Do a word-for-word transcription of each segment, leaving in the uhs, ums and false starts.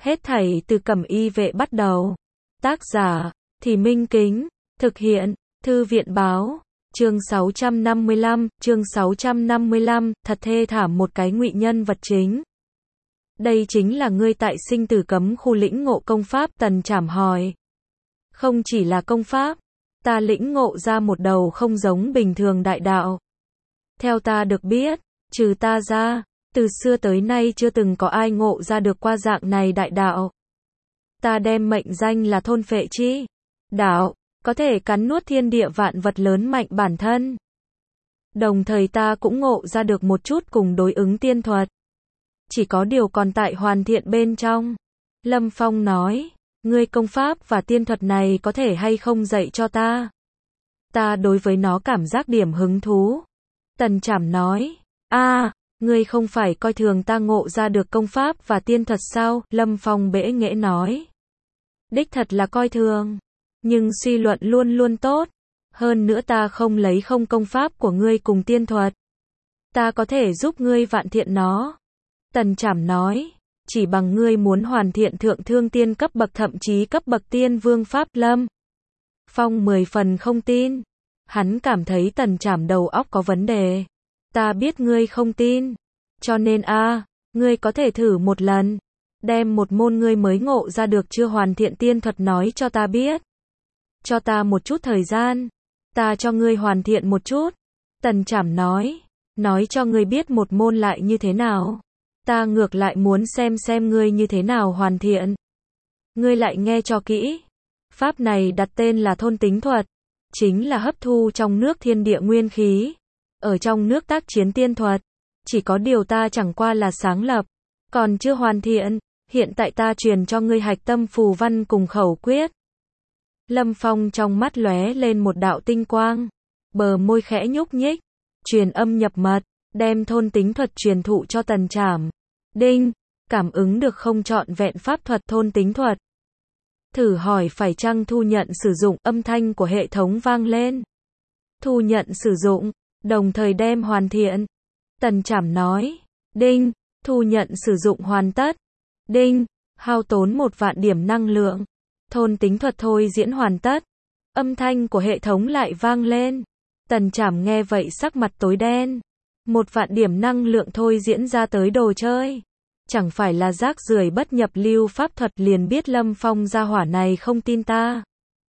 Hết thảy từ Cẩm Y Vệ bắt đầu. Tác giả, Thì Minh Kính. Thực hiện, Thư viện báo. Chương sáu trăm năm mươi lăm, chương sáu trăm năm mươi lăm, thật thê thảm một cái ngụy nhân vật chính. Đây chính là ngươi tại sinh tử cấm khu lĩnh ngộ công pháp, Tần Trảm hỏi. Không chỉ là công pháp, ta lĩnh ngộ ra một đầu không giống bình thường đại đạo. Theo ta được biết, trừ ta ra, từ xưa tới nay chưa từng có ai ngộ ra được qua dạng này đại đạo. Ta đem mệnh danh là thôn phệ chi đạo, có thể cắn nuốt thiên địa vạn vật lớn mạnh bản thân. Đồng thời ta cũng ngộ ra được một chút cùng đối ứng tiên thuật. Chỉ có điều còn tại hoàn thiện bên trong. Lâm Phong nói, ngươi công pháp và tiên thuật này có thể hay không dạy cho ta? Ta đối với nó cảm giác điểm hứng thú. Tần Trảm nói, a, ngươi không phải coi thường ta ngộ ra được công pháp và tiên thuật sao? Lâm Phong bẽ nghễ nói. Đích thật là coi thường. Nhưng suy luận luôn luôn tốt. Hơn nữa ta không lấy không công pháp của ngươi cùng tiên thuật. Ta có thể giúp ngươi vạn thiện nó. Tần Trảm nói, chỉ bằng ngươi muốn hoàn thiện thượng thương tiên cấp bậc thậm chí cấp bậc tiên vương pháp. Lâm Phong mười phần không tin. Hắn cảm thấy Tần Trảm đầu óc có vấn đề. Ta biết ngươi không tin. Cho nên a, à, ngươi có thể thử một lần. Đem một môn ngươi mới ngộ ra được chưa hoàn thiện tiên thuật nói cho ta biết. Cho ta một chút thời gian. Ta cho ngươi hoàn thiện một chút. Tần Trảm nói. Nói cho ngươi biết một môn lại như thế nào. Ta ngược lại muốn xem xem ngươi như thế nào hoàn thiện. Ngươi lại nghe cho kỹ. Pháp này đặt tên là thôn tính thuật. Chính là hấp thu trong nước thiên địa nguyên khí. Ở trong nước tác chiến tiên thuật. Chỉ có điều ta chẳng qua là sáng lập. Còn chưa hoàn thiện. Hiện tại ta truyền cho ngươi hạch tâm phù văn cùng khẩu quyết. Lâm Phong trong mắt lóe lên một đạo tinh quang. Bờ môi khẽ nhúc nhích. Truyền âm nhập mật. Đem thôn tính thuật truyền thụ cho Tần Trảm. Đinh, cảm ứng được không trọn vẹn pháp thuật thôn tính thuật. Thử hỏi phải chăng thu nhận sử dụng, âm thanh của hệ thống vang lên. Thu nhận sử dụng, đồng thời đem hoàn thiện. Tần Trảm nói, đinh, thu nhận sử dụng hoàn tất. Đinh, hao tốn một vạn điểm năng lượng. Thôn tính thuật thôi diễn hoàn tất. Âm thanh của hệ thống lại vang lên. Tần Trảm nghe vậy sắc mặt tối đen. Một vạn điểm năng lượng thôi diễn ra tới đồ chơi. Chẳng phải là rác rưởi bất nhập lưu pháp thuật, liền biết Lâm Phong gia hỏa này không tin ta.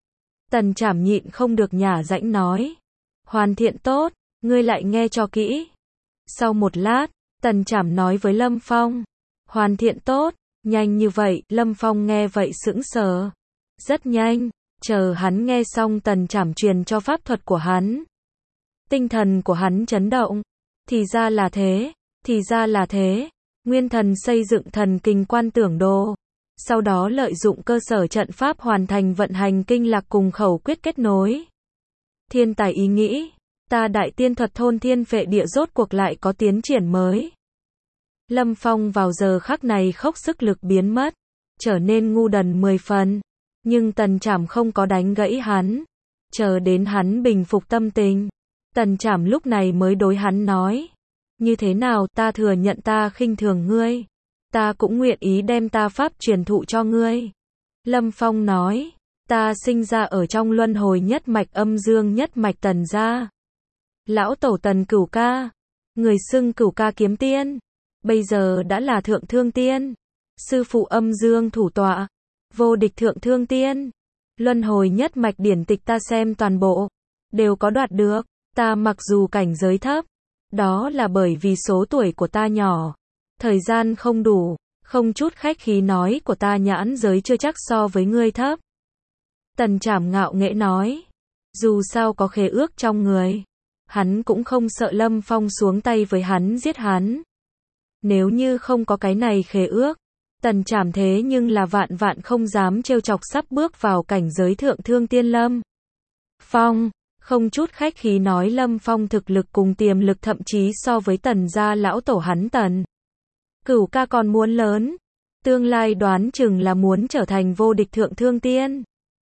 Tần Trảm nhịn không được nhả rãnh nói. Hoàn thiện tốt, ngươi lại nghe cho kỹ. Sau một lát, Tần Trảm nói với Lâm Phong. Hoàn thiện tốt, nhanh như vậy, Lâm Phong nghe vậy sững sờ. Rất nhanh, chờ hắn nghe xong Tần Trảm truyền cho pháp thuật của hắn. Tinh thần của hắn chấn động. Thì ra là thế, thì ra là thế. Nguyên thần xây dựng thần kinh quan tưởng đồ. Sau đó lợi dụng cơ sở trận pháp hoàn thành vận hành kinh lạc cùng khẩu quyết kết nối. Thiên tài ý nghĩ, ta đại tiên thuật thôn thiên phệ địa rốt cuộc lại có tiến triển mới. Lâm Phong vào giờ khắc này khốc sức lực biến mất, trở nên ngu đần mười phần. Nhưng Tần Trảm không có đánh gãy hắn. Chờ đến hắn bình phục tâm tình. Tần Trảm lúc này mới đối hắn nói. Như thế nào, ta thừa nhận ta khinh thường ngươi. Ta cũng nguyện ý đem ta pháp truyền thụ cho ngươi. Lâm Phong nói. Ta sinh ra ở trong luân hồi nhất mạch âm dương nhất mạch Tần gia. Lão tổ Tần Cửu Ca. Người xưng Cửu Ca kiếm tiên. Bây giờ đã là thượng thương tiên. Sư phụ âm dương thủ tọa. Vô địch thượng thương tiên. Luân hồi nhất mạch điển tịch ta xem toàn bộ. Đều có đoạt được. Ta mặc dù cảnh giới thấp, đó là bởi vì số tuổi của ta nhỏ, thời gian không đủ, không chút khách khí nói của ta nhãn giới chưa chắc so với ngươi thấp. Tần Trảm ngạo nghễ nói, dù sao có khế ước trong người, hắn cũng không sợ Lâm Phong xuống tay với hắn giết hắn. Nếu như không có cái này khế ước, Tần Trảm thế nhưng là vạn vạn không dám trêu chọc sắp bước vào cảnh giới thượng thương tiên Lâm Phong. Không chút khách khí nói Lâm Phong thực lực cùng tiềm lực thậm chí so với Tần gia lão tổ hắn Tần Cửu Ca còn muốn lớn. Tương lai đoán chừng là muốn trở thành vô địch thượng thương tiên.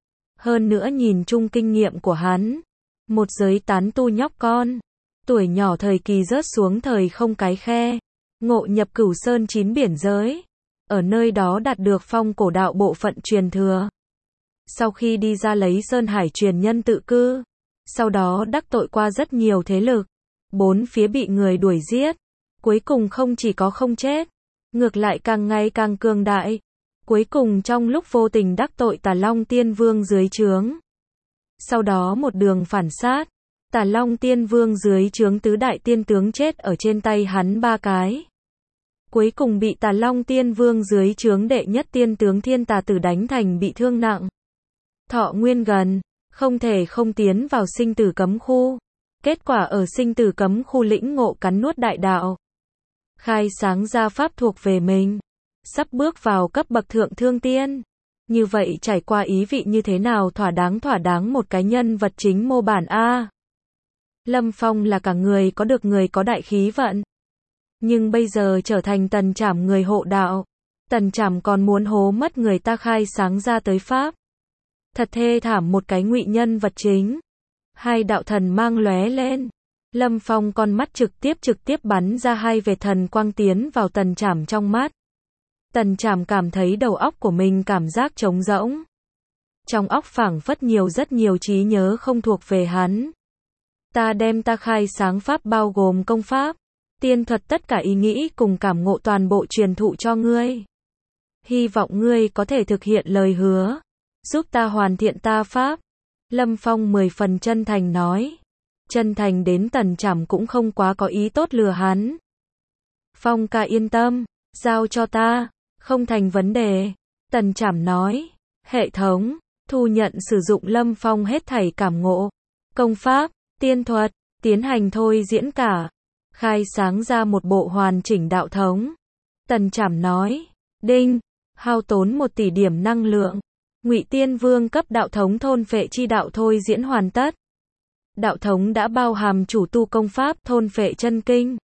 Hơn nữa nhìn chung kinh nghiệm của hắn. Một giới tán tu nhóc con. Tuổi nhỏ thời kỳ rớt xuống thời không cái khe. Ngộ nhập Cửu Sơn chín biển giới. ở nơi đó đạt được phong cổ đạo bộ phận truyền thừa. Sau khi đi ra lấy Sơn Hải truyền nhân tự cư, sau đó đắc tội qua rất nhiều thế lực, bốn phía bị người đuổi giết, cuối cùng không chỉ có không chết, ngược lại càng ngày càng cường đại, cuối cùng trong lúc vô tình đắc tội Tà Long Tiên Vương dưới trướng. Sau đó một đường phản sát, Tà Long Tiên Vương dưới trướng tứ đại tiên tướng chết ở trên tay hắn ba cái. Cuối cùng bị Tà Long Tiên Vương dưới trướng đệ nhất tiên tướng Thiên Tà Tử đánh thành bị thương nặng. Thọ nguyên gần, không thể không tiến vào sinh tử cấm khu. Kết quả ở sinh tử cấm khu lĩnh ngộ cắn nuốt đại đạo. Khai sáng ra pháp thuộc về mình. Sắp bước vào cấp bậc thượng thương tiên. Như vậy trải qua ý vị như thế nào thỏa đáng thỏa đáng một cái nhân vật chính mô bản A. Lâm Phong là cả người có được người có đại khí vận. Nhưng bây giờ trở thành Tần Trảm người hộ đạo. Tần Trảm còn muốn hố mất người ta khai sáng ra tới pháp. Thật thê thảm một cái ngụy nhân vật chính. Hai đạo thần mang lóe lên. Lâm Phong con mắt trực tiếp trực tiếp bắn ra hai vệt thần quang tiến vào Tần Trảm trong mắt. Tần Trảm cảm thấy đầu óc của mình cảm giác trống rỗng. Trong óc phảng phất nhiều rất nhiều trí nhớ không thuộc về hắn. Ta đem ta khai sáng pháp bao gồm công pháp, tiên thuật tất cả ý nghĩ cùng cảm ngộ toàn bộ truyền thụ cho ngươi. Hy vọng ngươi có thể thực hiện lời hứa, giúp ta hoàn thiện ta pháp. Lâm Phong mười phần chân thành nói. Chân thành đến Tần Trảm cũng không quá có ý tốt lừa hắn. Phong ca yên tâm, giao cho ta, không thành vấn đề. Tần Trảm nói. Hệ thống, thu nhận sử dụng Lâm Phong hết thảy cảm ngộ, công pháp, tiên thuật, tiến hành thôi diễn cả. Khai sáng ra một bộ hoàn chỉnh đạo thống. Tần Trảm nói. Đinh, hao tốn một tỷ điểm năng lượng. Ngụy Tiên Vương cấp đạo thống thôn phệ chi đạo thôi diễn hoàn tất. Đạo thống đã bao hàm chủ tu công pháp thôn phệ chân kinh,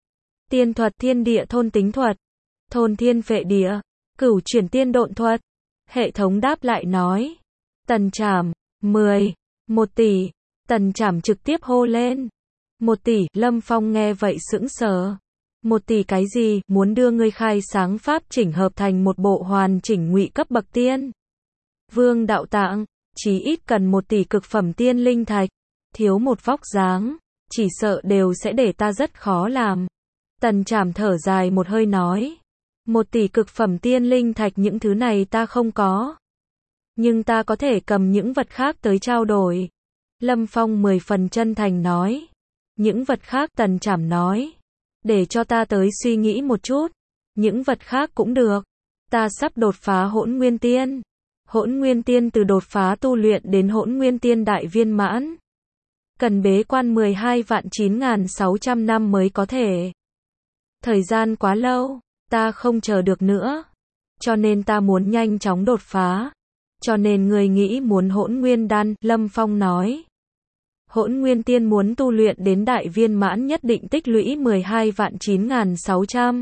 tiên thuật thiên địa thôn tính thuật, thôn thiên phệ địa, cửu chuyển tiên độn thuật. Hệ thống đáp lại nói. Tần Trảm, mười, một tỷ. Tần Trảm trực tiếp hô lên. Một tỷ, Lâm Phong nghe vậy sững sờ. Một tỷ cái gì, muốn đưa ngươi khai sáng pháp chỉnh hợp thành một bộ hoàn chỉnh ngụy cấp bậc tiên vương đạo tạng, chí ít cần một tỷ cực phẩm tiên linh thạch. Thiếu một vóc dáng, chỉ sợ đều sẽ để ta rất khó làm. Tần Trảm thở dài một hơi nói. Một tỷ cực phẩm tiên linh thạch những thứ này ta không có. Nhưng ta có thể cầm những vật khác tới trao đổi. Lâm Phong mười phần chân thành nói. Những vật khác Tần Trảm nói. Để cho ta tới suy nghĩ một chút. Những vật khác cũng được. Ta sắp đột phá hỗn nguyên tiên. Hỗn nguyên tiên từ đột phá tu luyện đến hỗn nguyên tiên đại viên mãn. Cần bế quan mười hai vạn chín nghìn sáu trăm năm mới có thể. Thời gian quá lâu, ta không chờ được nữa. Cho nên ta muốn nhanh chóng đột phá. Cho nên người nghĩ muốn hỗn nguyên đan, Lâm Phong nói. Hỗn nguyên tiên muốn tu luyện đến đại viên mãn nhất định tích lũy mười hai vạn chín nghìn sáu trăm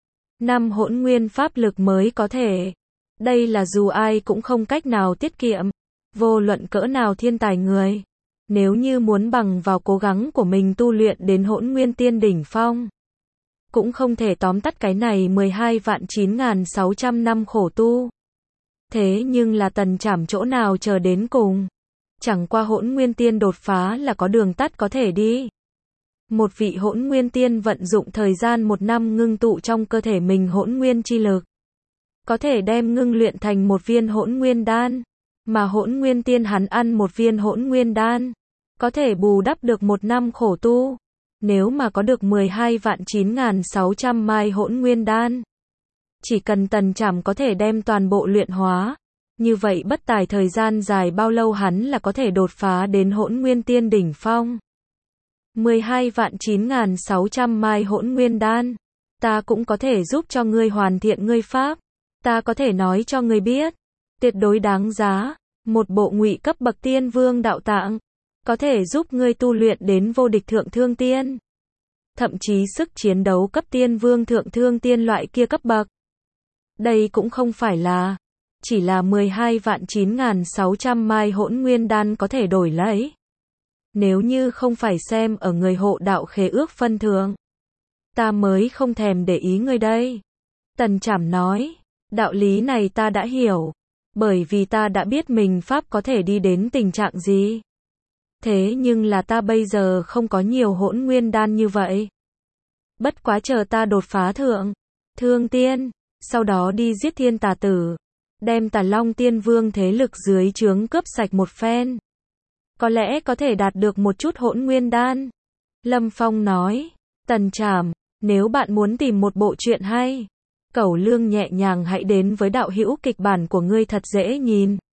năm hỗn nguyên pháp lực mới có thể. Đây là dù ai cũng không cách nào tiết kiệm. Vô luận cỡ nào thiên tài người. Nếu như muốn bằng vào cố gắng của mình tu luyện đến hỗn nguyên tiên đỉnh phong. Cũng không thể tóm tắt cái này mười hai vạn chín nghìn sáu trăm năm khổ tu. Thế nhưng là Tần Trảm chỗ nào chờ đến cùng. Chẳng qua hỗn nguyên tiên đột phá là có đường tắt có thể đi. Một vị hỗn nguyên tiên vận dụng thời gian một năm ngưng tụ trong cơ thể mình hỗn nguyên chi lực. Có thể đem ngưng luyện thành một viên hỗn nguyên đan. Mà hỗn nguyên tiên hắn ăn một viên hỗn nguyên đan. Có thể bù đắp được một năm khổ tu. Nếu mà có được mười hai vạn chín nghìn sáu trăm mai hỗn nguyên đan. Chỉ cần Tần Trảm có thể đem toàn bộ luyện hóa. Như vậy bất tài thời gian dài bao lâu hắn là có thể đột phá đến hỗn nguyên tiên đỉnh phong. mười hai vạn chín nghìn sáu trăm mai hỗn nguyên đan. Ta cũng có thể giúp cho ngươi hoàn thiện ngươi pháp. Ta có thể nói cho ngươi biết. Tuyệt đối đáng giá. Một bộ ngụy cấp bậc tiên vương đạo tạng. Có thể giúp ngươi tu luyện đến vô địch thượng thương tiên. Thậm chí sức chiến đấu cấp tiên vương thượng thương tiên loại kia cấp bậc. Đây cũng không phải là. Chỉ là mười hai vạn chín nghìn sáu trăm mai hỗn nguyên đan có thể đổi lấy. Nếu như không phải xem ở người hộ đạo khế ước phân thượng. Ta mới không thèm để ý ngươi đây. Tần Trảm nói. Đạo lý này ta đã hiểu. Bởi vì ta đã biết mình Pháp có thể đi đến tình trạng gì. Thế nhưng là ta bây giờ không có nhiều hỗn nguyên đan như vậy. Bất quá chờ ta đột phá thượng thương tiên, sau đó đi giết thiên tà tử, đem Tà Long Tiên Vương thế lực dưới trướng cướp sạch một phen. Có lẽ có thể đạt được một chút hỗn nguyên đan. Lâm Phong nói, Tần Trảm, nếu bạn muốn tìm một bộ truyện hay, Cẩu Lương nhẹ nhàng hãy đến với đạo hữu kịch bản của ngươi thật dễ nhìn.